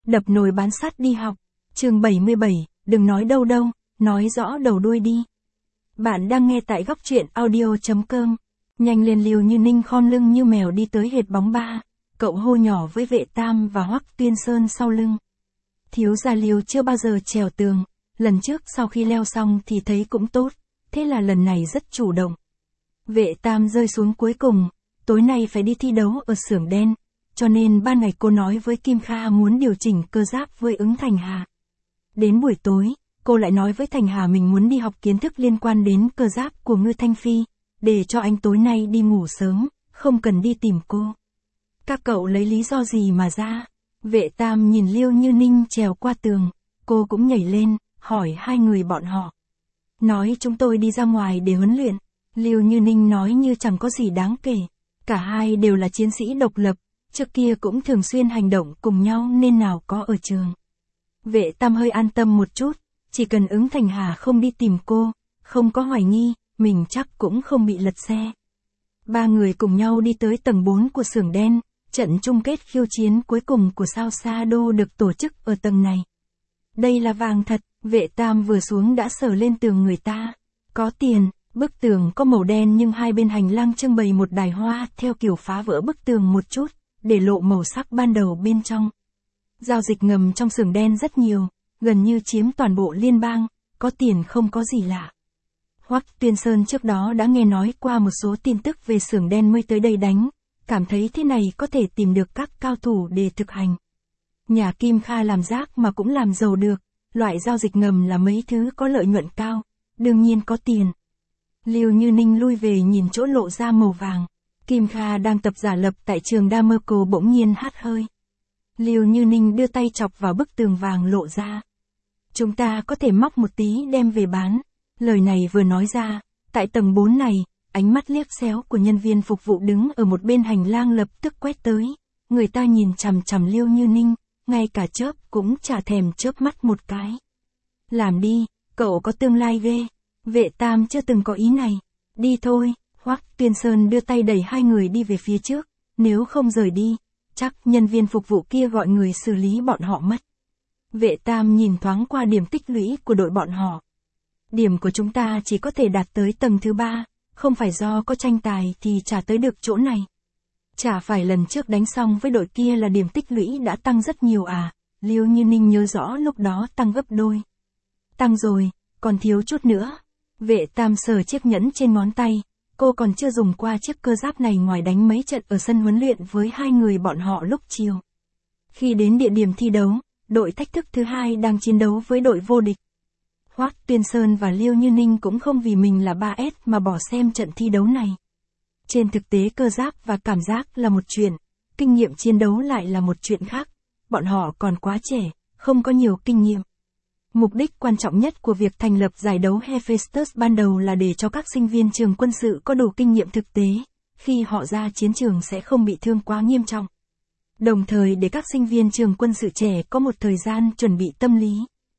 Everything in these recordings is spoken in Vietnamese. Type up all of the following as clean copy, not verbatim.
Đập nồi bán sắt đi học. Chương 77, đừng nói đâu đâu, nói rõ đầu đuôi đi. Bạn đang nghe tại góc truyện audio.com. Nhanh lên, Liêu Như Ninh khom lưng như mèo đi tới hệt bóng ba. Cậu hô nhỏ với Vệ Tam và Hoắc Tuyên Sơn sau lưng. Thiếu gia Liêu chưa bao giờ trèo tường, lần trước sau khi leo xong thì thấy cũng tốt, thế là lần này rất chủ động. Vệ Tam rơi xuống cuối cùng, tối nay phải đi thi đấu ở xưởng đen, cho nên ban ngày cô nói với Kim Kha muốn điều chỉnh cơ giáp với ứng Thành Hà. Đến buổi tối, cô lại nói với Thành Hà mình muốn đi học kiến thức liên quan đến cơ giáp của Ngư Thanh Phi, để cho anh tối nay đi ngủ sớm, không cần đi tìm cô. Các cậu lấy lý do gì mà ra? Vệ Tam nhìn Liêu Như Ninh trèo qua tường, cô cũng nhảy lên, hỏi hai người bọn họ. Nói chúng tôi đi ra ngoài để huấn luyện. Liêu Như Ninh nói như chẳng có gì đáng kể. Cả hai đều là chiến sĩ độc lập, trước kia cũng thường xuyên hành động cùng nhau nên nào có ở trường. Vệ Tam hơi an tâm một chút, chỉ cần ứng Thành Hà không đi tìm cô, không có hoài nghi, mình chắc cũng không bị lật xe. Ba người cùng nhau đi tới tầng 4 của xưởng đen, trận chung kết khiêu chiến cuối cùng của sao Sa Đô được tổ chức ở tầng này. Đây là vàng thật, Vệ Tam vừa xuống đã sờ lên tường người ta. Có tiền, bức tường có màu đen nhưng hai bên hành lang trưng bày một đài hoa theo kiểu phá vỡ bức tường một chút, để lộ màu sắc ban đầu bên trong. Giao dịch ngầm trong xưởng đen rất nhiều, gần như chiếm toàn bộ liên bang, có tiền không có gì lạ. Hoắc Tuyên Sơn trước đó đã nghe nói qua một số tin tức về xưởng đen mới tới đây đánh, cảm thấy thế này có thể tìm được các cao thủ để thực hành. Nhà Kim Kha làm rác mà cũng làm giàu được, loại giao dịch ngầm là mấy thứ có lợi nhuận cao, đương nhiên có tiền. Liêu Như Ninh lui về nhìn chỗ lộ ra màu vàng. Kim Kha đang tập giả lập tại trường Damerco bỗng nhiên hắt hơi. Liêu Như Ninh đưa tay chọc vào bức tường vàng lộ ra. Chúng ta có thể móc một tí đem về bán. Lời này vừa nói ra, tại tầng 4 này, ánh mắt liếc xéo của nhân viên phục vụ đứng ở một bên hành lang lập tức quét tới. Người ta nhìn chằm chằm Liêu Như Ninh, ngay cả chớp cũng chả thèm chớp mắt một cái. Làm đi, cậu có tương lai ghê. Vệ Tam chưa từng có ý này. Đi thôi. Hoắc Tuyên Sơn đưa tay đẩy hai người đi về phía trước, nếu không rời đi, chắc nhân viên phục vụ kia gọi người xử lý bọn họ mất. Vệ Tam nhìn thoáng qua điểm tích lũy của đội bọn họ. Điểm của chúng ta chỉ có thể đạt tới tầng thứ 3, không phải do có tranh tài thì chả tới được chỗ này. Chả phải lần trước đánh xong với đội kia là điểm tích lũy đã tăng rất nhiều à? Liêu Như Ninh nhớ rõ lúc đó tăng gấp đôi. Tăng rồi, còn thiếu chút nữa. Vệ Tam sờ chiếc nhẫn trên ngón tay. Cô còn chưa dùng qua chiếc cơ giáp này ngoài đánh mấy trận ở sân huấn luyện với hai người bọn họ lúc chiều. Khi đến địa điểm thi đấu, đội thách thức thứ hai đang chiến đấu với đội vô địch. Hoắc Tuyên Sơn và Liêu Như Ninh cũng không vì mình là 3S mà bỏ xem trận thi đấu này. Trên thực tế cơ giáp và cảm giác là một chuyện, kinh nghiệm chiến đấu lại là một chuyện khác. Bọn họ còn quá trẻ, không có nhiều kinh nghiệm. Mục đích quan trọng nhất của việc thành lập giải đấu Hephaestus ban đầu là để cho các sinh viên trường quân sự có đủ kinh nghiệm thực tế, khi họ ra chiến trường sẽ không bị thương quá nghiêm trọng. Đồng thời để các sinh viên trường quân sự trẻ có một thời gian chuẩn bị tâm lý.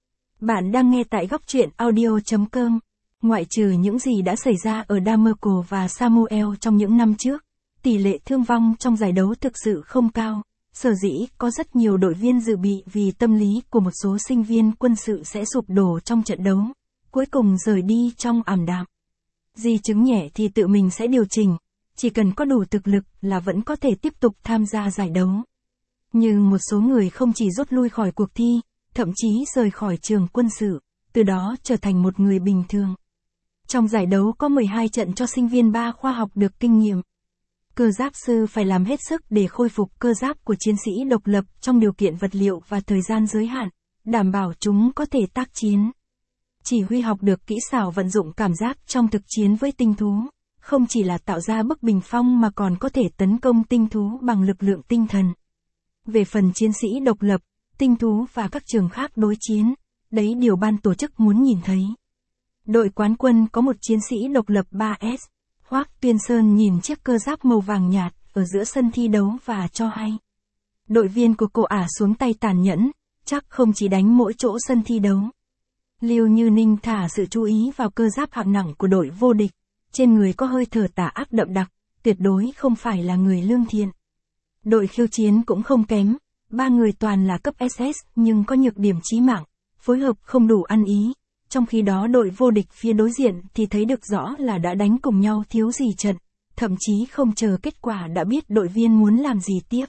Bạn đang nghe tại góc truyện audio.com. Ngoại trừ những gì đã xảy ra ở Damerco và Samuel trong những năm trước, tỷ lệ thương vong trong giải đấu thực sự không cao. Sở dĩ có rất nhiều đội viên dự bị vì tâm lý của một số sinh viên quân sự sẽ sụp đổ trong trận đấu, cuối cùng rời đi trong ảm đạm. Di chứng nhẹ thì tự mình sẽ điều chỉnh, chỉ cần có đủ thực lực là vẫn có thể tiếp tục tham gia giải đấu. Nhưng một số người không chỉ rút lui khỏi cuộc thi, thậm chí rời khỏi trường quân sự, từ đó trở thành một người bình thường. Trong giải đấu có 12 trận cho sinh viên 3 khoa học được kinh nghiệm. Cơ giáp sư phải làm hết sức để khôi phục cơ giáp của chiến sĩ độc lập trong điều kiện vật liệu và thời gian giới hạn, đảm bảo chúng có thể tác chiến. Chỉ huy học được kỹ xảo vận dụng cảm giác trong thực chiến với tinh thú, không chỉ là tạo ra bức bình phong mà còn có thể tấn công tinh thú bằng lực lượng tinh thần. Về phần chiến sĩ độc lập, tinh thú và các trường khác đối chiến, đấy điều ban tổ chức muốn nhìn thấy. Đội quán quân có một chiến sĩ độc lập 3S. Hoắc Tuyên Sơn nhìn chiếc cơ giáp màu vàng nhạt ở giữa sân thi đấu và cho hay. Đội viên của cô ả xuống tay tàn nhẫn, chắc không chỉ đánh mỗi chỗ sân thi đấu. Liêu Như Ninh thả sự chú ý vào cơ giáp hạng nặng của đội vô địch, trên người có hơi thở tà ác đậm đặc, tuyệt đối không phải là người lương thiện. Đội khiêu chiến cũng không kém, Ba người toàn là cấp SS nhưng có nhược điểm chí mạng, phối hợp không đủ ăn ý. Trong khi đó đội vô địch phía đối diện thì thấy được rõ là đã đánh cùng nhau thiếu gì trận, thậm chí không chờ kết quả đã biết đội viên muốn làm gì tiếp.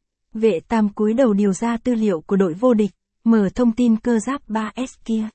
Vệ Tam cúi đầu điều ra tư liệu của đội vô địch, mở thông tin cơ giáp 3S kia.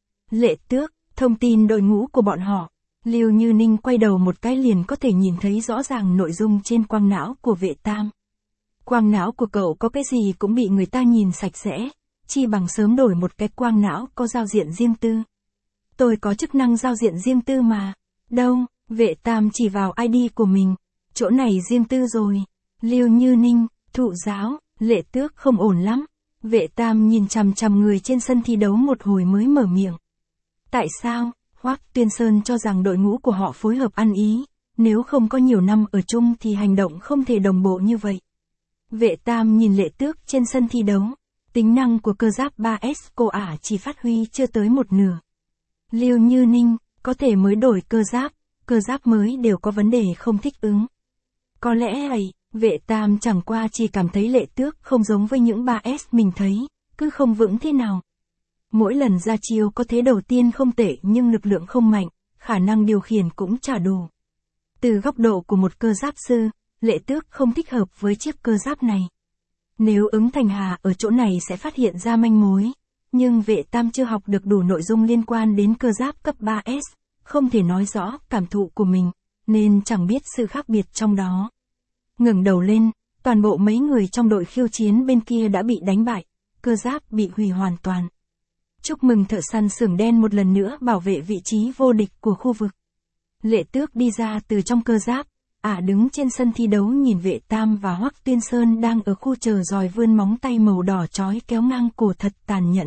Lệ Tước, thông tin đội ngũ của bọn họ. Lưu Như Ninh quay đầu một cái liền có thể nhìn thấy rõ ràng nội dung trên quang não của Vệ Tam. Quang não của cậu có cái gì cũng bị người ta nhìn sạch sẽ, chi bằng sớm đổi một cái quang não có giao diện riêng tư. Tôi có chức năng giao diện riêng tư mà. Đâu, Vệ Tam chỉ vào ID của mình. Chỗ này riêng tư rồi. Lưu Như Ninh, thụ giáo, Lệ Tước không ổn lắm. Vệ Tam nhìn chằm chằm người trên sân thi đấu một hồi mới mở miệng. Tại sao? Hoắc Tuyên Sơn cho rằng đội ngũ của họ phối hợp ăn ý, nếu không có nhiều năm ở chung thì hành động không thể đồng bộ như vậy. Vệ Tam nhìn Lệ Tước trên sân thi đấu, tính năng của cơ giáp 3S cô ả chỉ phát huy chưa tới một nửa. Lưu Như Ninh, có thể mới đổi cơ giáp mới đều có vấn đề không thích ứng. Có lẽ vậy, Vệ Tam chẳng qua chỉ cảm thấy Lệ Tước không giống với những 3S mình thấy, cứ không vững thế nào. Mỗi lần ra chiêu có thế đầu tiên không tệ nhưng lực lượng không mạnh, khả năng điều khiển cũng chả đủ. Từ góc độ của một cơ giáp sư, Lệ Tước không thích hợp với chiếc cơ giáp này. Nếu ứng Thành Hà ở chỗ này sẽ phát hiện ra manh mối, nhưng Vệ Tam chưa học được đủ nội dung liên quan đến cơ giáp cấp 3S, không thể nói rõ cảm thụ của mình, nên chẳng biết sự khác biệt trong đó. Ngẩng đầu lên, toàn bộ mấy người trong đội khiêu chiến bên kia đã bị đánh bại, cơ giáp bị hủy hoàn toàn. Chúc mừng thợ săn xưởng đen một lần nữa bảo vệ vị trí vô địch của khu vực. Lệ Tước đi ra từ trong cơ giáp, đứng trên sân thi đấu nhìn Vệ Tam và Hoắc Tuyên Sơn đang ở khu chờ rồi vươn móng tay màu đỏ chói kéo ngang cổ thật tàn nhẫn.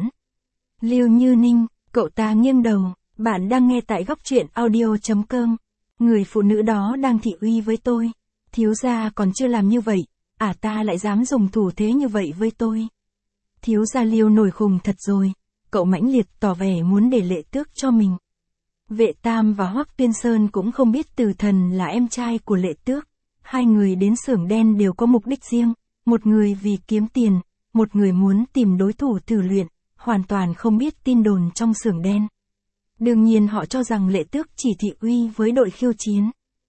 Lưu Như Ninh, cậu ta nghiêng đầu, bạn đang nghe tại góc truyện audio.com. Người phụ nữ đó đang thị uy với tôi. Thiếu gia còn chưa làm như vậy, ta lại dám dùng thủ thế như vậy với tôi. Thiếu gia Lưu nổi khùng thật rồi, cậu mãnh liệt tỏ vẻ muốn để Lệ Tước cho mình. Vệ Tam và Hoắc Tuyên Sơn cũng không biết Từ Thần là em trai của Lệ Tước. Hai người đến xưởng đen đều có mục đích riêng, một người vì kiếm tiền, một người muốn tìm đối thủ thử luyện, hoàn toàn không biết tin đồn trong xưởng đen. Đương nhiên họ cho rằng Lệ Tước chỉ thị uy với đội khiêu chiến.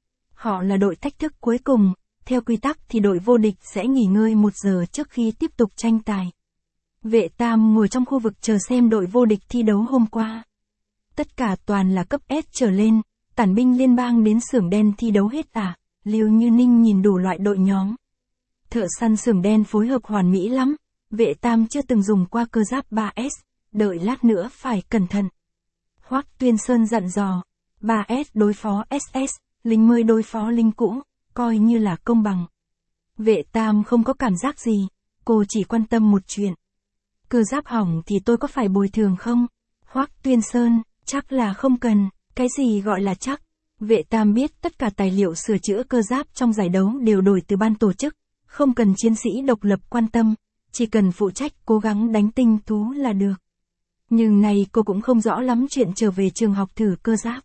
Họ là đội thách thức cuối cùng, theo quy tắc thì đội vô địch sẽ nghỉ ngơi 1 giờ trước khi tiếp tục tranh tài. Vệ Tam ngồi trong khu vực chờ xem đội vô địch thi đấu hôm qua. Tất cả toàn là cấp S trở lên, tản binh liên bang đến xưởng đen thi đấu hết Lưu Như Ninh nhìn đủ loại đội nhóm. Thợ săn xưởng đen phối hợp hoàn mỹ lắm, Vệ Tam chưa từng dùng qua cơ giáp 3S, đợi lát nữa phải cẩn thận. Hoắc Tuyên Sơn dặn dò, 3S đối phó SS, lính mới đối phó lính cũ, coi như là công bằng. Vệ Tam không có cảm giác gì, cô chỉ quan tâm một chuyện. Cơ giáp hỏng thì tôi có phải bồi thường không? Hoắc Tuyên Sơn, chắc là không cần, cái gì gọi là chắc? Vệ Tam biết tất cả tài liệu sửa chữa cơ giáp trong giải đấu đều đổi từ ban tổ chức, không cần chiến sĩ độc lập quan tâm, chỉ cần phụ trách cố gắng đánh tinh tú là được. Nhưng này cô cũng không rõ lắm chuyện trở về trường học thử cơ giáp.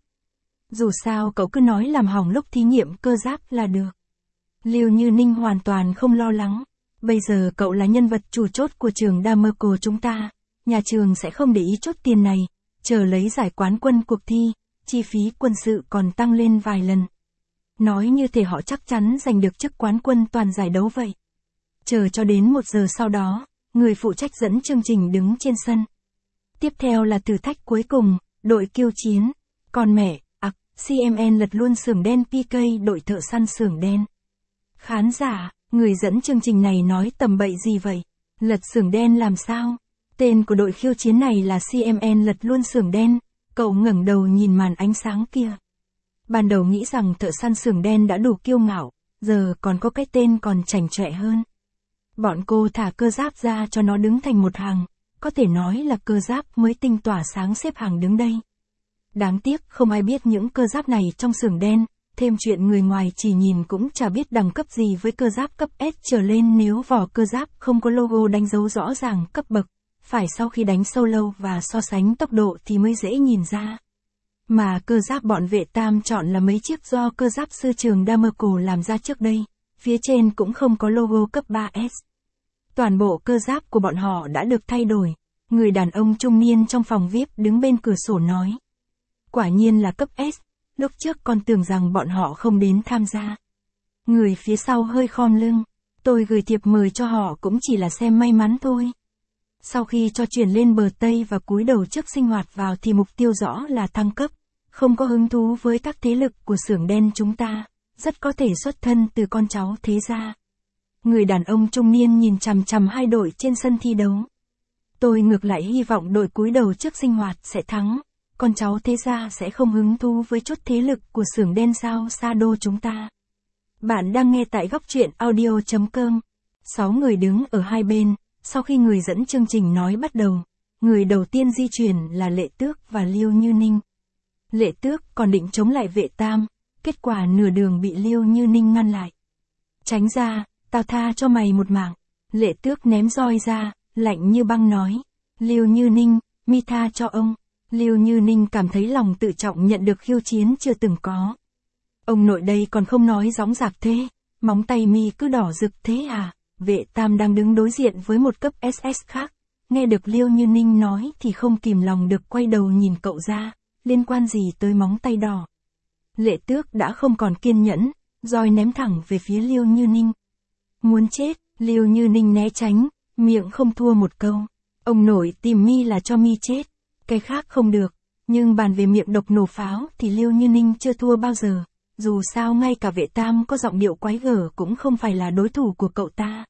Dù sao cậu cứ nói làm hỏng lúc thí nghiệm cơ giáp là được. Lưu Như Ninh hoàn toàn không lo lắng. Bây giờ cậu là nhân vật chủ chốt của trường Damerco chúng ta. Nhà trường sẽ không để ý chốt tiền này. Chờ lấy giải quán quân cuộc thi, chi phí quân sự còn tăng lên vài lần. Nói như thể họ chắc chắn giành được chức quán quân toàn giải đấu vậy. Chờ cho đến 1 giờ sau đó, người phụ trách dẫn chương trình đứng trên sân. Tiếp theo là thử thách cuối cùng, đội kiêu chiến. Còn mẹ, CMN lật luôn xưởng đen PK đội thợ săn xưởng đen. Khán giả, người dẫn chương trình này nói tầm bậy gì vậy? Lật xưởng đen làm sao? Tên của đội khiêu chiến này là CMN lật luôn xưởng đen. Cậu ngẩng đầu nhìn màn ánh sáng kia. Ban đầu nghĩ rằng thợ săn xưởng đen đã đủ kiêu ngạo, giờ còn có cái tên còn chảnh chọe hơn. Bọn cô thả cơ giáp ra cho nó đứng thành một hàng, có thể nói là cơ giáp mới tinh tỏa sáng xếp hàng đứng đây. Đáng tiếc không ai biết những cơ giáp này trong xưởng đen, thêm chuyện người ngoài chỉ nhìn cũng chả biết đẳng cấp gì với cơ giáp cấp S trở lên nếu vỏ cơ giáp không có logo đánh dấu rõ ràng cấp bậc, phải sau khi đánh sâu lâu và so sánh tốc độ thì mới dễ nhìn ra. Mà cơ giáp bọn Vệ Tam chọn là mấy chiếc do cơ giáp sư trường Damerco làm ra trước đây, phía trên cũng không có logo cấp 3S. Toàn bộ cơ giáp của bọn họ đã được thay đổi. Người đàn ông trung niên trong phòng VIP đứng bên cửa sổ nói. Quả nhiên là cấp S, lúc trước con tưởng rằng bọn họ không đến tham gia. Người phía sau hơi khom lưng. Tôi gửi thiệp mời cho họ cũng chỉ là xem may mắn thôi. Sau khi cho chuyển lên bờ Tây và cúi đầu trước sinh hoạt vào thì mục tiêu rõ là thăng cấp. Không có hứng thú với các thế lực của xưởng đen chúng ta. Rất có thể xuất thân từ con cháu thế gia. Người đàn ông trung niên nhìn chằm chằm hai đội trên sân thi đấu. Tôi ngược lại hy vọng đội cúi đầu trước sinh hoạt sẽ thắng. Con cháu thế gia sẽ không hứng thú với chút thế lực của xưởng đen sao xa đô chúng ta. Bạn đang nghe tại góc truyện audio.com. 6 người đứng ở hai bên, sau khi người dẫn chương trình nói bắt đầu. Người đầu tiên di chuyển là Lệ Tước và Liêu Như Ninh. Lệ Tước còn định chống lại Vệ Tam, kết quả nửa đường bị Liêu Như Ninh ngăn lại. Tránh ra, tao tha cho mày một mạng. Lệ Tước ném roi ra, lạnh như băng nói. Liêu Như Ninh, mi tha cho ông. Liêu Như Ninh cảm thấy lòng tự trọng nhận được khiêu chiến chưa từng có. Ông nội đây còn không nói dõng dạc thế, móng tay mi cứ đỏ rực thế à? Vệ Tam đang đứng đối diện với một cấp SS khác, nghe được Liêu Như Ninh nói thì không kìm lòng được quay đầu nhìn cậu ra, liên quan gì tới móng tay đỏ. Lệ Tước đã không còn kiên nhẫn, roi ném thẳng về phía Liêu Như Ninh. Muốn chết, Liêu Như Ninh né tránh, miệng không thua một câu. Ông nội tìm mi là cho mi chết, cái khác không được, nhưng bàn về miệng độc nổ pháo thì Liêu Như Ninh chưa thua bao giờ. Dù sao ngay cả Vệ Tam có giọng điệu quái gở cũng không phải là đối thủ của cậu ta.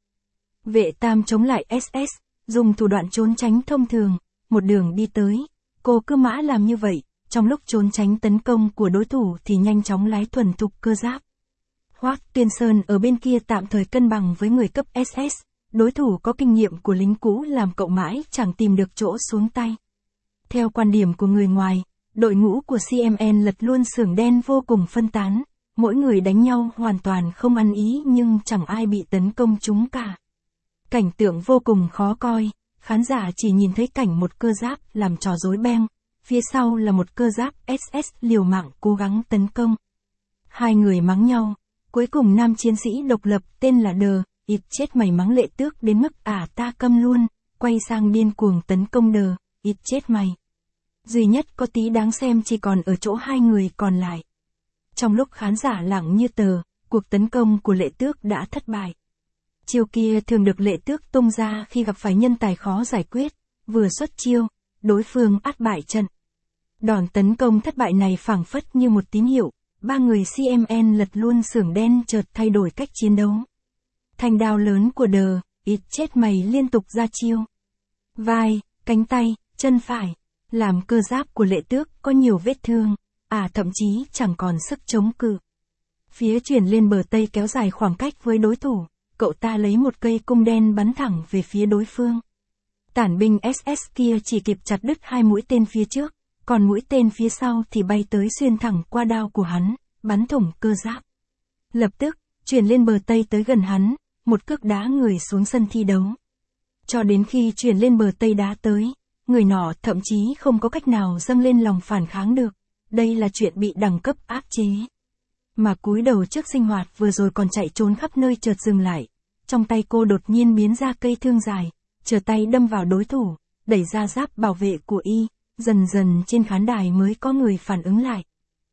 Vệ Tam chống lại SS, dùng thủ đoạn trốn tránh thông thường, một đường đi tới. Cô cứ mã làm như vậy, trong lúc trốn tránh tấn công của đối thủ thì nhanh chóng lái thuần thục cơ giáp. Hoắc Tuyên Sơn ở bên kia tạm thời cân bằng với người cấp SS, đối thủ có kinh nghiệm của lính cũ làm cậu mãi chẳng tìm được chỗ xuống tay. Theo quan điểm của người ngoài, đội ngũ của CMN lật luôn xưởng đen vô cùng phân tán, mỗi người đánh nhau hoàn toàn không ăn ý nhưng chẳng ai bị tấn công chúng cả. Cảnh tượng vô cùng khó coi, khán giả chỉ nhìn thấy cảnh một cơ giáp làm trò rối beng, phía sau là một cơ giáp SS liều mạng cố gắng tấn công. Hai người mắng nhau, cuối cùng nam chiến sĩ độc lập tên là Đờ, ít chết mày mắng Lệ Tước đến mức ta câm luôn, quay sang điên cuồng tấn công Đờ, ít chết mày. Duy nhất có tí đáng xem chỉ còn ở chỗ hai người còn lại. Trong lúc khán giả lặng như tờ, cuộc tấn công của Lệ Tước đã thất bại. Chiêu kia thường được Lệ Tước tung ra khi gặp phải nhân tài khó giải quyết, vừa xuất chiêu, đối phương át bại trận. Đòn tấn công thất bại này phảng phất như một tín hiệu, ba người CMN lật luôn xưởng đen chợt thay đổi cách chiến đấu. Thanh đao lớn của Đờ, ít chết mày liên tục ra chiêu. Vai, cánh tay, chân phải, làm cơ giáp của Lệ Tước có nhiều vết thương, thậm chí chẳng còn sức chống cự. Phía chuyển lên bờ Tây kéo dài khoảng cách với đối thủ, cậu ta lấy một cây cung đen bắn thẳng về phía đối phương. Tản binh SS kia chỉ kịp chặt đứt hai mũi tên phía trước, còn mũi tên phía sau thì bay tới xuyên thẳng qua đao của hắn, bắn thủng cơ giáp. Lập tức, chuyển lên bờ Tây tới gần hắn, một cước đá người xuống sân thi đấu. Cho đến khi chuyển lên bờ Tây đá tới, người nọ thậm chí không có cách nào dâng lên lòng phản kháng được. Đây là chuyện bị đẳng cấp áp chế. Mà cúi đầu trước sinh hoạt vừa rồi còn chạy trốn khắp nơi chợt dừng lại. Trong tay cô đột nhiên biến ra cây thương dài, trở tay đâm vào đối thủ, đẩy ra giáp bảo vệ của y. Dần dần trên khán đài mới có người phản ứng lại.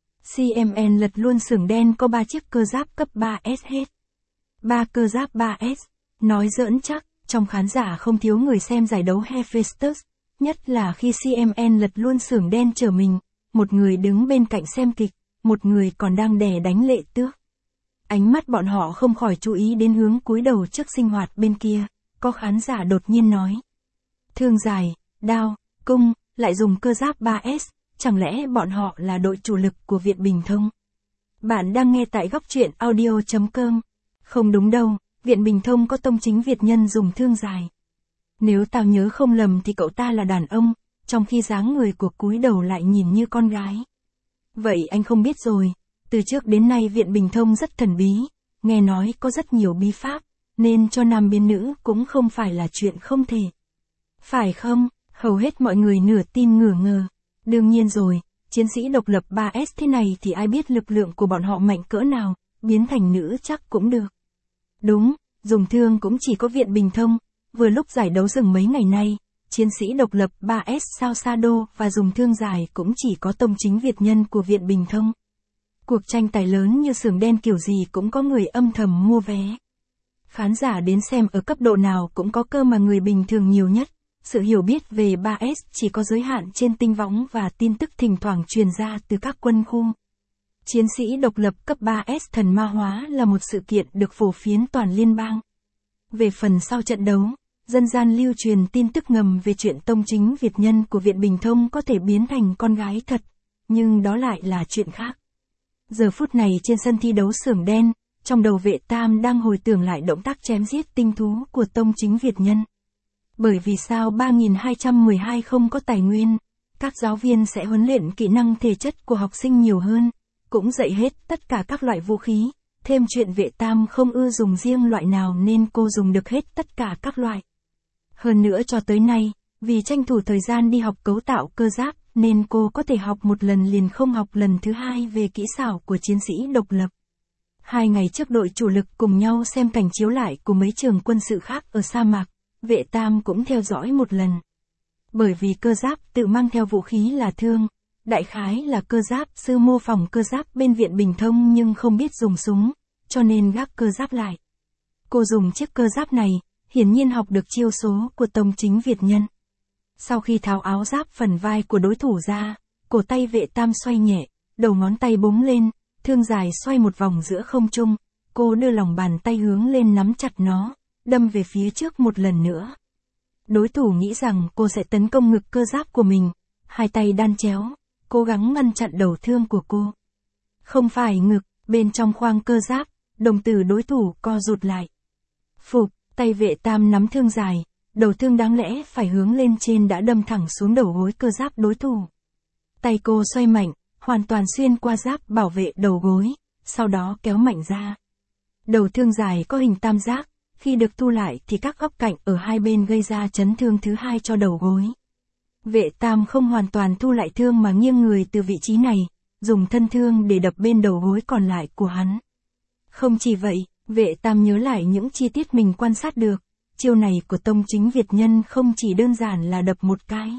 CMN lật luôn xưởng đen có 3 chiếc cơ giáp cấp 3S hết. 3 cơ giáp 3S. Nói giỡn chắc, trong khán giả không thiếu người xem giải đấu Hephaestus. Nhất là khi CMN lật luôn xưởng đen trở mình, một người đứng bên cạnh xem kịch, một người còn đang đè đánh Lệ Tước. Ánh mắt bọn họ không khỏi chú ý đến hướng cúi đầu trước sinh hoạt bên kia, có khán giả đột nhiên nói. Thương dài, đao, cung, lại dùng cơ giáp 3S, chẳng lẽ bọn họ là đội chủ lực của Viện Bình Thông? Bạn đang nghe tại góc truyện audio.com. Không đúng đâu, Viện Bình Thông có tông chính Việt nhân dùng thương dài. Nếu tao nhớ không lầm thì cậu ta là đàn ông, trong khi dáng người của cúi đầu lại nhìn như con gái. Vậy anh không biết rồi, từ trước đến nay Viện Bình Thông rất thần bí, nghe nói có rất nhiều bí pháp, nên cho nam biến nữ cũng không phải là chuyện không thể. Phải không? Hầu hết mọi người nửa tin nửa ngờ. Đương nhiên rồi, chiến sĩ độc lập 3S thế này thì ai biết lực lượng của bọn họ mạnh cỡ nào, biến thành nữ chắc cũng được. Đúng, dùng thương cũng chỉ có Viện Bình Thông, vừa lúc giải đấu dừng mấy ngày nay, chiến sĩ độc lập 3S sao Sado và dùng thương dài cũng chỉ có tông chính Việt Nhân của Viện Bình Thông. Cuộc tranh tài lớn như xưởng đen kiểu gì cũng có người âm thầm mua vé. Khán giả đến xem ở cấp độ nào cũng có cơ mà người bình thường nhiều nhất. Sự hiểu biết về 3S chỉ có giới hạn trên tinh võng và tin tức thỉnh thoảng truyền ra từ các quân khu. Chiến sĩ độc lập cấp 3S thần ma hóa là một sự kiện được phổ phiến toàn liên bang. Về phần sau trận đấu, dân gian lưu truyền tin tức ngầm về chuyện tông chính Việt Nhân của Viện Bình Thông có thể biến thành con gái thật, nhưng đó lại là chuyện khác. Giờ phút này trên sân thi đấu xưởng đen, trong đầu Vệ Tam đang hồi tưởng lại động tác chém giết tinh thú của tông chính Việt Nhân. Bởi vì sao 3212 không có tài nguyên, các giáo viên sẽ huấn luyện kỹ năng thể chất của học sinh nhiều hơn, cũng dạy hết tất cả các loại vũ khí, thêm chuyện Vệ Tam không ưa dùng riêng loại nào nên cô dùng được hết tất cả các loại. Hơn nữa cho tới nay, vì tranh thủ thời gian đi học cấu tạo cơ giáp nên cô có thể học một lần liền không học lần thứ hai về kỹ xảo của chiến sĩ độc lập. 2 ngày trước đội chủ lực cùng nhau xem cảnh chiếu lại của mấy trường quân sự khác ở sa mạc, Vệ Tam cũng theo dõi một lần. Bởi vì cơ giáp tự mang theo vũ khí là thương, đại khái là cơ giáp sư mô phỏng cơ giáp bên Viện Bình Thông nhưng không biết dùng súng, cho nên gác cơ giáp lại. Cô dùng chiếc cơ giáp này, hiển nhiên học được chiêu số của tông chính Việt Nhân. Sau khi tháo áo giáp phần vai của đối thủ ra, cổ tay Vệ Tam xoay nhẹ, đầu ngón tay búng lên, thương dài xoay một vòng giữa không trung, cô đưa lòng bàn tay hướng lên nắm chặt nó, đâm về phía trước một lần nữa. Đối thủ nghĩ rằng cô sẽ tấn công ngực cơ giáp của mình, hai tay đan chéo, cố gắng ngăn chặn đầu thương của cô. Không phải ngực, bên trong khoang cơ giáp, đồng tử đối thủ co rụt lại. Phục, tay Vệ Tam nắm thương dài, đầu thương đáng lẽ phải hướng lên trên đã đâm thẳng xuống đầu gối cơ giáp đối thủ. Tay cô xoay mạnh, hoàn toàn xuyên qua giáp bảo vệ đầu gối, sau đó kéo mạnh ra. Đầu thương dài có hình tam giác, khi được thu lại thì các góc cạnh ở hai bên gây ra chấn thương thứ hai cho đầu gối. Vệ Tam không hoàn toàn thu lại thương mà nghiêng người từ vị trí này, dùng thân thương để đập bên đầu gối còn lại của hắn. Không chỉ vậy, Vệ Tam nhớ lại những chi tiết mình quan sát được, chiêu này của tông chính Việt Nhân không chỉ đơn giản là đập một cái.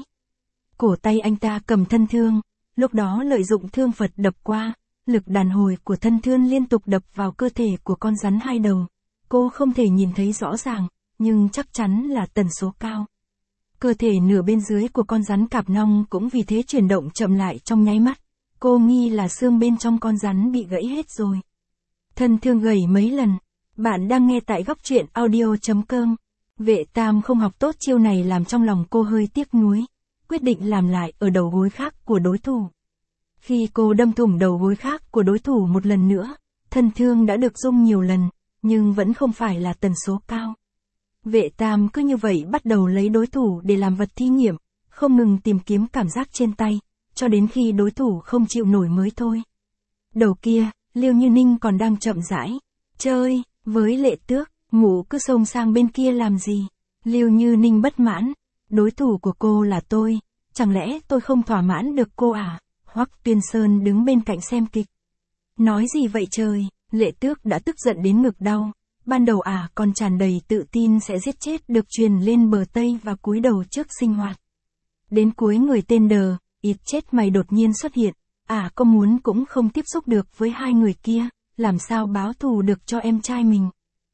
Cổ tay anh ta cầm thân thương, lúc đó lợi dụng thương Phật đập qua, lực đàn hồi của thân thương liên tục đập vào cơ thể của con rắn hai đầu. Cô không thể nhìn thấy rõ ràng, nhưng chắc chắn là tần số cao. Cơ thể nửa bên dưới của con rắn cạp nong cũng vì thế chuyển động chậm lại trong nháy mắt. Cô nghi là xương bên trong con rắn bị gãy hết rồi. Thân thương gầy mấy lần. Bạn đang nghe tại góc truyện audio.com. Vệ Tam không học tốt chiêu này làm trong lòng cô hơi tiếc nuối. Quyết định làm lại ở đầu gối khác của đối thủ. Khi cô đâm thủng đầu gối khác của đối thủ một lần nữa, thân thương đã được rung nhiều lần, nhưng vẫn không phải là tần số cao. Vệ Tam cứ như vậy bắt đầu lấy đối thủ để làm vật thí nghiệm, không ngừng tìm kiếm cảm giác trên tay, cho đến khi đối thủ không chịu nổi mới thôi. Đầu kia, Liêu Như Ninh còn đang chậm rãi chơi với Lệ Tước, mụ cứ xông sang bên kia làm gì? Liêu Như Ninh bất mãn, đối thủ của cô là tôi, chẳng lẽ tôi không thỏa mãn được cô à? Hoắc Tuyên Sơn đứng bên cạnh xem kịch. Nói gì vậy trời? Lệ Tước đã tức giận đến ngực đau. Ban đầu còn tràn đầy tự tin sẽ giết chết được truyền lên bờ Tây và cúi đầu trước sinh hoạt. Đến cuối người tên Đờ, ít chết mày đột nhiên xuất hiện. Có muốn cũng không tiếp xúc được với hai người kia, làm sao báo thù được cho em trai mình.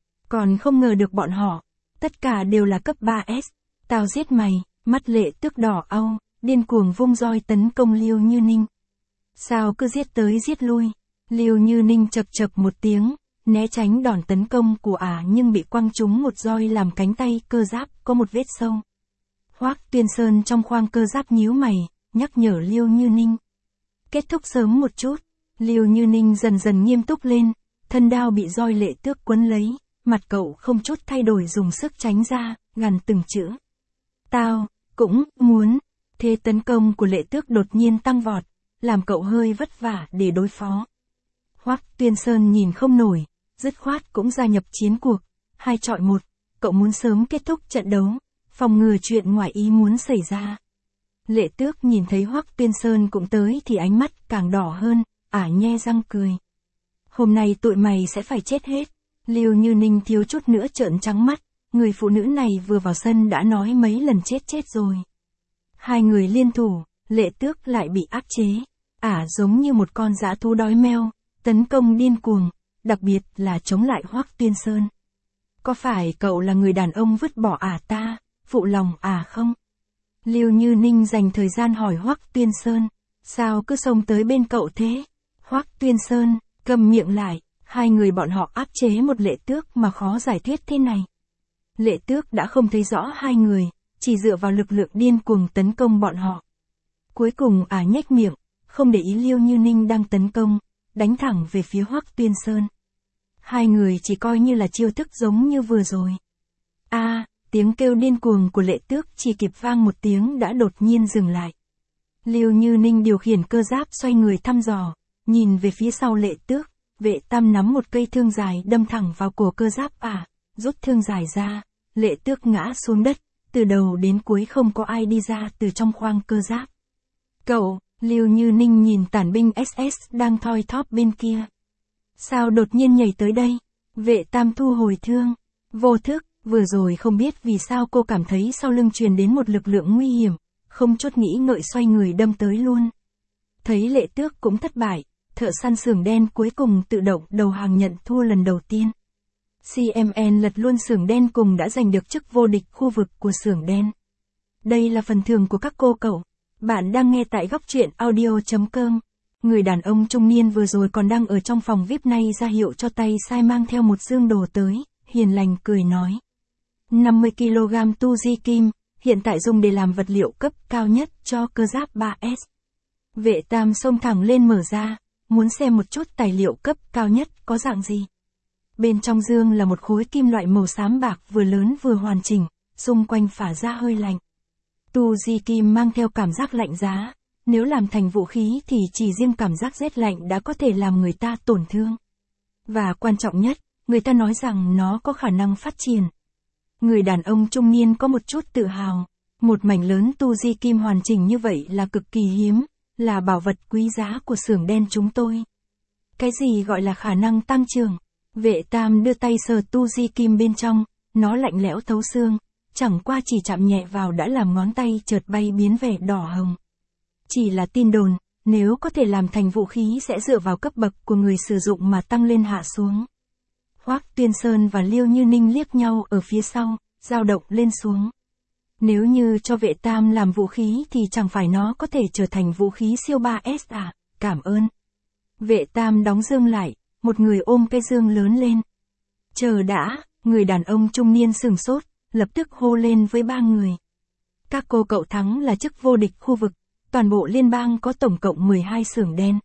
Còn không ngờ được bọn họ, tất cả đều là cấp 3S. Tao giết mày, mắt Lệ Tước đỏ au, điên cuồng vung roi tấn công Liêu Như Ninh. Sao cứ giết tới giết lui? Liêu Như Ninh chậc chậc một tiếng, né tránh đòn tấn công của nhưng bị quăng trúng một roi làm cánh tay cơ giáp có một vết sâu. Hoắc Tuyên Sơn trong khoang cơ giáp nhíu mày, nhắc nhở Liêu Như Ninh. Kết thúc sớm một chút. Liêu Như Ninh dần dần nghiêm túc lên, thân đao bị roi Lệ Tước quấn lấy, mặt cậu không chút thay đổi dùng sức tránh ra, gằn từng chữ. Tao cũng muốn. Thế tấn công của Lệ Tước đột nhiên tăng vọt, làm cậu hơi vất vả để đối phó. Hoắc Tuyên Sơn nhìn không nổi, dứt khoát cũng gia nhập chiến cuộc, 2 chọi 1, cậu muốn sớm kết thúc trận đấu, phòng ngừa chuyện ngoài ý muốn xảy ra. Lệ Tước nhìn thấy Hoắc Tuyên Sơn cũng tới thì ánh mắt càng đỏ hơn, nhe răng cười. Hôm nay tụi mày sẽ phải chết hết. Liêu Như Ninh thiếu chút nữa trợn trắng mắt, người phụ nữ này vừa vào sân đã nói mấy lần chết rồi. Hai người liên thủ, Lệ Tước lại bị áp chế. Giống như một con dã thú đói meo, tấn công điên cuồng, đặc biệt là chống lại Hoắc Tuyên Sơn. Có phải cậu là người đàn ông vứt bỏ ta, phụ lòng không? Lưu Như Ninh dành thời gian hỏi Hoắc Tuyên Sơn, sao cứ xông tới bên cậu thế? Hoắc Tuyên Sơn, câm miệng lại, hai người bọn họ áp chế một Lệ Tước mà khó giải thuyết thế này. Lệ Tước đã không thấy rõ hai người, chỉ dựa vào lực lượng điên cuồng tấn công bọn họ. Cuối cùng nhếch miệng, không để ý Lưu Như Ninh đang tấn công, đánh thẳng về phía Hoắc Tuyên Sơn. Hai người chỉ coi như là chiêu thức giống như vừa rồi. Tiếng kêu điên cuồng của Lệ Tước chỉ kịp vang một tiếng đã đột nhiên dừng lại. Lưu Như Ninh điều khiển cơ giáp xoay người thăm dò, nhìn về phía sau Lệ Tước, Vệ Tam nắm một cây thương dài đâm thẳng vào cổ cơ giáp rút thương dài ra, Lệ Tước ngã xuống đất, từ đầu đến cuối không có ai đi ra từ trong khoang cơ giáp. Cậu, Lưu Như Ninh nhìn tản binh SS đang thoi thóp bên kia. Sao đột nhiên nhảy tới đây? Vệ Tam thu hồi thương. Vô thức, vừa rồi không biết vì sao cô cảm thấy sau lưng truyền đến một lực lượng nguy hiểm, không chút nghĩ ngợi xoay người đâm tới luôn. Thấy Lệ Tước cũng thất bại, thợ săn xưởng đen cuối cùng tự động đầu hàng nhận thua lần đầu tiên. CMN lật luôn xưởng đen cùng đã giành được chức vô địch khu vực của xưởng đen. Đây là phần thưởng của các cô cậu. Bạn đang nghe tại góc truyện audio.com. Người đàn ông trung niên vừa rồi còn đang ở trong phòng VIP nay ra hiệu cho tay sai mang theo một dương đồ tới, hiền lành cười nói. 50kg tu di kim, hiện tại dùng để làm vật liệu cấp cao nhất cho cơ giáp 3S. Vệ Tam xông thẳng lên mở ra, muốn xem một chút tài liệu cấp cao nhất có dạng gì. Bên trong dương là một khối kim loại màu xám bạc vừa lớn vừa hoàn chỉnh, xung quanh phả ra hơi lạnh. Tu di kim mang theo cảm giác lạnh giá, nếu làm thành vũ khí thì chỉ riêng cảm giác rét lạnh đã có thể làm người ta tổn thương. Và quan trọng nhất, người ta nói rằng nó có khả năng phát triển. Người đàn ông trung niên có một chút tự hào, một mảnh lớn tu di kim hoàn chỉnh như vậy là cực kỳ hiếm, là bảo vật quý giá của xưởng đen chúng tôi. Cái gì gọi là khả năng tăng trưởng? Vệ Tam đưa tay sờ tu di kim bên trong, nó lạnh lẽo thấu xương, chẳng qua chỉ chạm nhẹ vào đã làm ngón tay chợt bay biến vẻ đỏ hồng. Chỉ là tin đồn, nếu có thể làm thành vũ khí sẽ dựa vào cấp bậc của người sử dụng mà tăng lên hạ xuống. Hoắc Tuyên Sơn và Lưu Như Ninh liếc nhau ở phía sau, dao động lên xuống. Nếu như cho Vệ Tam làm vũ khí thì chẳng phải nó có thể trở thành vũ khí siêu 3S cảm ơn. Vệ Tam đóng dương lại, một người ôm cái dương lớn lên. Chờ đã, người đàn ông trung niên sửng sốt, lập tức hô lên với ba người. Các cô cậu thắng là chức vô địch khu vực, toàn bộ liên bang có tổng cộng 12 xưởng đen.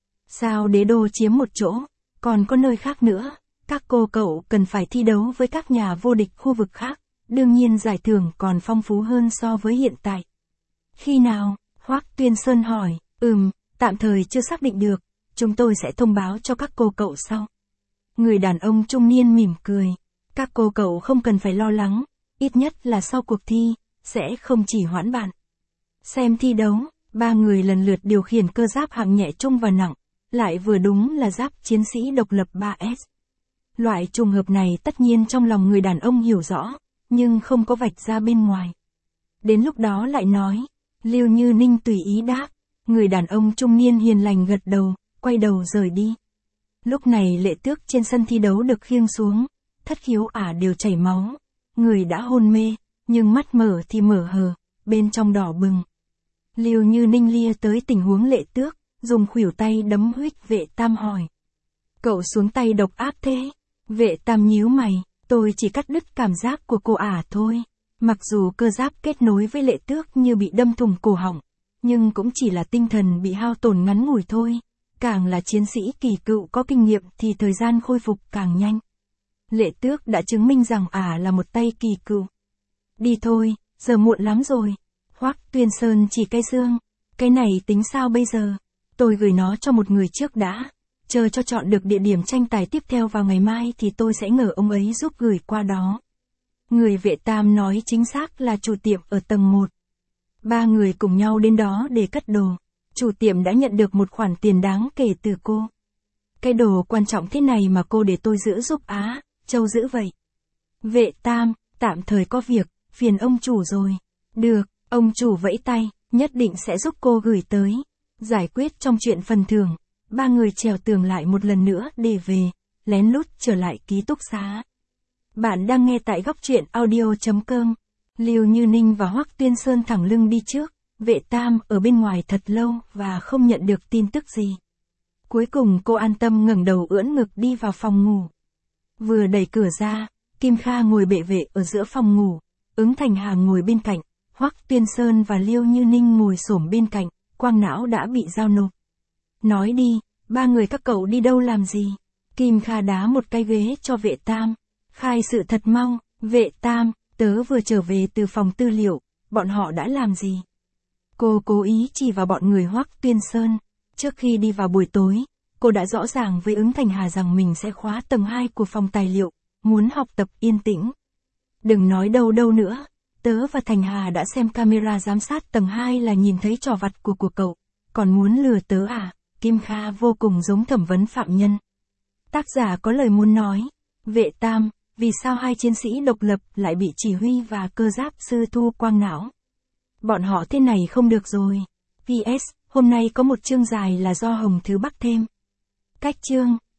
Sao đế đô chiếm một chỗ, còn có nơi khác nữa, các cô cậu cần phải thi đấu với các nhà vô địch khu vực khác, đương nhiên giải thưởng còn phong phú hơn so với hiện tại. Khi nào? Hoắc Tuyên Sơn hỏi, tạm thời chưa xác định được, chúng tôi sẽ thông báo cho các cô cậu sau. Người đàn ông trung niên mỉm cười, các cô cậu không cần phải lo lắng, ít nhất là sau cuộc thi, sẽ không chỉ hoãn bạn. Xem thi đấu, ba người lần lượt điều khiển cơ giáp hạng nhẹ trung và nặng, lại vừa đúng là giáp chiến sĩ độc lập 3S. Loại trùng hợp này tất nhiên trong lòng người đàn ông hiểu rõ, nhưng không có vạch ra bên ngoài. Đến lúc đó lại nói, Lưu Như Ninh tùy ý đáp, người đàn ông trung niên hiền lành gật đầu, quay đầu rời đi. Lúc này Lệ Tước trên sân thi đấu được khiêng xuống, thất khiếu đều chảy máu, người đã hôn mê, nhưng mắt mở thì mở hờ, bên trong đỏ bừng. Lưu Như Ninh lia tới tình huống Lệ Tước, dùng khuỷu tay đấm huých Vệ Tam hỏi. Cậu xuống tay độc ác thế? Vệ Tam nhíu mày, tôi chỉ cắt đứt cảm giác của cô thôi. Mặc dù cơ giáp kết nối với Lệ Tước như bị đâm thủng cổ họng, nhưng cũng chỉ là tinh thần bị hao tổn ngắn ngủi thôi. Càng là chiến sĩ kỳ cựu có kinh nghiệm thì thời gian khôi phục càng nhanh. Lệ Tước đã chứng minh rằng là một tay kỳ cựu. Đi thôi, giờ muộn lắm rồi. Hoắc Tuyên Sơn chỉ cái dương. Cái này tính sao bây giờ? Tôi gửi nó cho một người trước đã. Chờ cho chọn được địa điểm tranh tài tiếp theo vào ngày mai thì tôi sẽ nhờ ông ấy giúp gửi qua đó. Người Vệ Tam nói chính xác là chủ tiệm ở tầng 1. Ba người cùng nhau đến đó để cất đồ. Chủ tiệm đã nhận được một khoản tiền đáng kể từ cô. Cái đồ quan trọng thế này mà cô để tôi giữ giúp Châu giữ vậy. Vệ Tam, tạm thời có việc, phiền ông chủ rồi. Được, ông chủ vẫy tay, nhất định sẽ giúp cô gửi tới. Giải quyết trong chuyện phần thưởng, ba người trèo tường lại một lần nữa để về, lén lút trở lại ký túc xá. Bạn đang nghe tại góc truyện audio.com. Lưu Như Ninh và Hoắc Tuyên Sơn thẳng lưng đi trước, Vệ Tam ở bên ngoài thật lâu và không nhận được tin tức gì. Cuối cùng cô an tâm ngẩng đầu ưỡn ngực đi vào phòng ngủ. Vừa đẩy cửa ra, Kim Kha ngồi bệ vệ ở giữa phòng ngủ, Ứng Thành Hà ngồi bên cạnh, Hoắc Tuyên Sơn và Lưu Như Ninh ngồi xổm bên cạnh, quang não đã bị giao nộp. Nói đi, ba người các cậu đi đâu làm gì? Kim Kha đá một cái ghế cho Vệ Tam. Khai sự thật mau, Vệ Tam, tớ vừa trở về từ phòng tư liệu, bọn họ đã làm gì? Cô cố ý chỉ vào bọn người Hoắc Tuyên Sơn. Trước khi đi vào buổi tối, cô đã rõ ràng với Ứng Thành Hà rằng mình sẽ khóa tầng 2 của phòng tài liệu, muốn học tập yên tĩnh. Đừng nói đâu nữa, tớ và Thành Hà đã xem camera giám sát tầng 2 là nhìn thấy trò vặt của cậu, còn muốn lừa tớ à? Kim Kha vô cùng giống thẩm vấn phạm nhân. Tác giả có lời muốn nói, Vệ Tam, vì sao hai chiến sĩ độc lập lại bị chỉ huy và cơ giáp sư thu quang não? Bọn họ thế này không được rồi. PS, hôm nay có một chương dài là do Hồng Thứ Bắc thêm. Cách chương